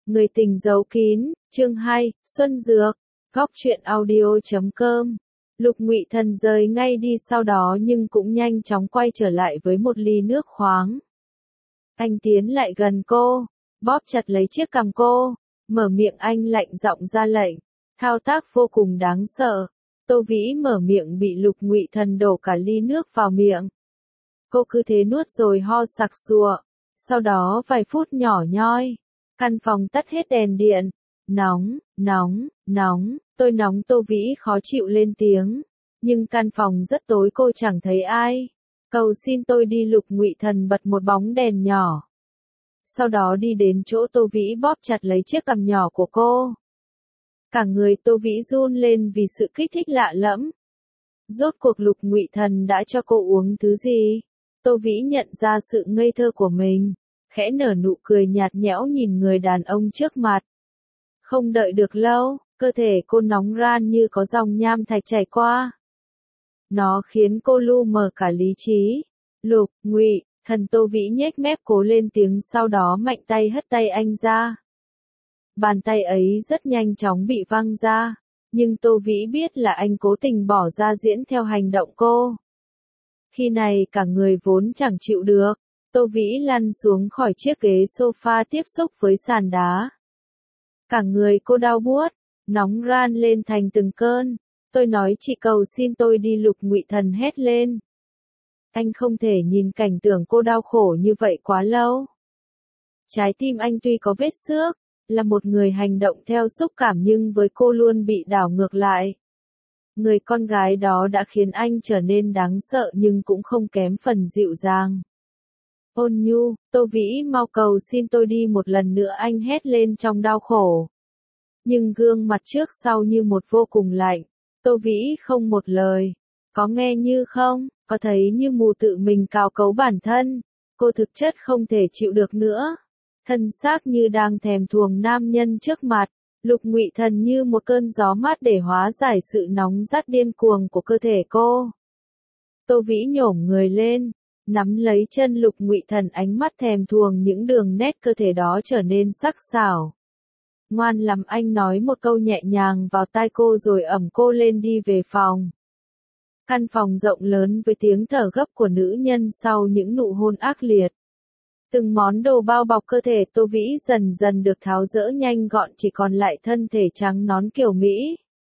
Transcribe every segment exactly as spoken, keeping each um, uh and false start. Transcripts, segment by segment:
Người tình giấu kín, chương hai, Xuân Dược, góc truyện audio.com. Lục Ngụy Thần rời ngay đi sau đó nhưng cũng nhanh chóng quay trở lại với một ly nước khoáng. Anh tiến lại gần cô, bóp chặt lấy chiếc cằm cô, mở miệng anh lạnh giọng ra lệnh, thao tác vô cùng đáng sợ. Tô Vĩ mở miệng bị Lục Ngụy Thần đổ cả ly nước vào miệng. Cô cứ thế nuốt rồi ho sặc sụa, sau đó vài phút nhỏ nhoi. Căn phòng tắt hết đèn điện. Nóng, nóng, nóng, tôi nóng. Tô Vĩ khó chịu lên tiếng. Nhưng căn phòng rất tối cô chẳng thấy ai. Cầu xin tôi đi. Lục Ngụy Thần bật một bóng đèn nhỏ. Sau đó đi đến chỗ Tô Vĩ bóp chặt lấy chiếc cằm nhỏ của cô. Cả người Tô Vĩ run lên vì sự kích thích lạ lẫm. Rốt cuộc Lục Ngụy Thần đã cho cô uống thứ gì? Tô Vĩ nhận ra sự ngây thơ của mình. Khẽ nở nụ cười nhạt nhẽo nhìn người đàn ông trước mặt. Không đợi được lâu, cơ thể cô nóng ran như có dòng nham thạch chảy qua. Nó khiến cô lu mờ cả lý trí. Lục Ngụy Thần. Tô Vĩ nhếch mép cố lên tiếng, sau đó mạnh tay hất tay anh ra. Bàn tay ấy rất nhanh chóng bị văng ra, nhưng Tô Vĩ biết là anh cố tình bỏ ra diễn theo hành động cô. Khi này cả người vốn chẳng chịu được, Tô Vĩ lăn xuống khỏi chiếc ghế sofa tiếp xúc với sàn đá. Cả người cô đau buốt, nóng ran lên thành từng cơn. Tôi nói chị cầu xin tôi đi. Lục Ngụy Thần hét lên. Anh không thể nhìn cảnh tượng cô đau khổ như vậy quá lâu. Trái tim anh tuy có vết xước, là một người hành động theo xúc cảm nhưng với cô luôn bị đảo ngược lại. Người con gái đó đã khiến anh trở nên đáng sợ nhưng cũng không kém phần dịu dàng. Ôn nhu, Tô Vĩ mau cầu xin tôi đi. Một lần nữa anh hét lên trong đau khổ. Nhưng gương mặt trước sau như một vô cùng lạnh. Tô Vĩ không một lời. Có nghe như không, có thấy như mù tự mình cào cấu bản thân. Cô thực chất không thể chịu được nữa. Thân xác như đang thèm thuồng nam nhân trước mặt. Lục Ngụy Thần như một cơn gió mát để hóa giải sự nóng rát điên cuồng của cơ thể cô. Tô Vĩ nhổm người lên, nắm lấy chân Lục Ngụy Thần, ánh mắt thèm thuồng những đường nét cơ thể đó trở nên sắc sảo. Ngoan lắm, anh nói một câu nhẹ nhàng vào tai cô rồi ẵm cô lên đi về phòng. Căn phòng rộng lớn với tiếng thở gấp của nữ nhân sau những nụ hôn ác liệt. Từng món đồ bao bọc cơ thể Tô Vĩ dần dần được tháo dỡ nhanh gọn, chỉ còn lại thân thể trắng nõn kiểu Mỹ.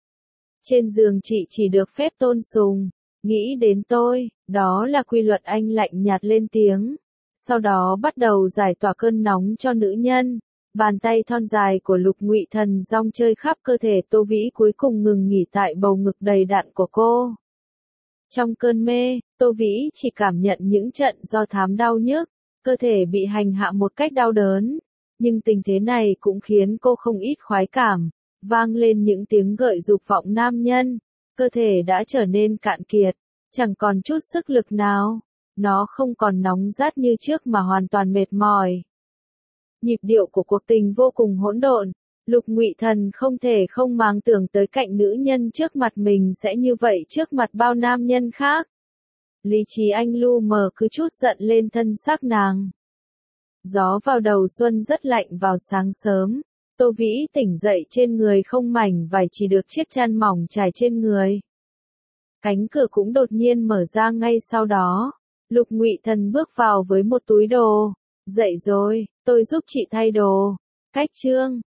Trên giường chị chỉ được phép tôn sùng. Nghĩ đến tôi, đó là quy luật. Anh lạnh nhạt lên tiếng. Sau đó bắt đầu giải tỏa cơn nóng cho nữ nhân. Bàn tay thon dài của Lục Ngụy Thần rong chơi khắp cơ thể Tô Vĩ, cuối cùng ngừng nghỉ tại bầu ngực đầy đặn của cô. Trong cơn mê, Tô Vĩ chỉ cảm nhận những trận do thám đau nhức, cơ thể bị hành hạ một cách đau đớn. Nhưng tình thế này cũng khiến cô không ít khoái cảm. Vang lên những tiếng gợi dục vọng nam nhân. Cơ thể đã trở nên cạn kiệt, chẳng còn chút sức lực nào. Nó không còn nóng rát như trước mà hoàn toàn mệt mỏi. Nhịp điệu của cuộc tình vô cùng hỗn độn. Lục Ngụy Thần không thể không màng tưởng tới cạnh nữ nhân trước mặt mình sẽ như vậy trước mặt bao nam nhân khác. Lý trí anh lu mờ, cứ chút giận lên thân xác nàng. Gió vào đầu xuân rất lạnh vào sáng sớm. Tô Vĩ tỉnh dậy trên người không mảnh vải, chỉ được chiếc chăn mỏng trải trên người. Cánh cửa cũng đột nhiên mở ra ngay sau đó. Lục Ngụy Thần bước vào với một túi đồ. Dậy rồi, tôi giúp chị thay đồ. Cách chương.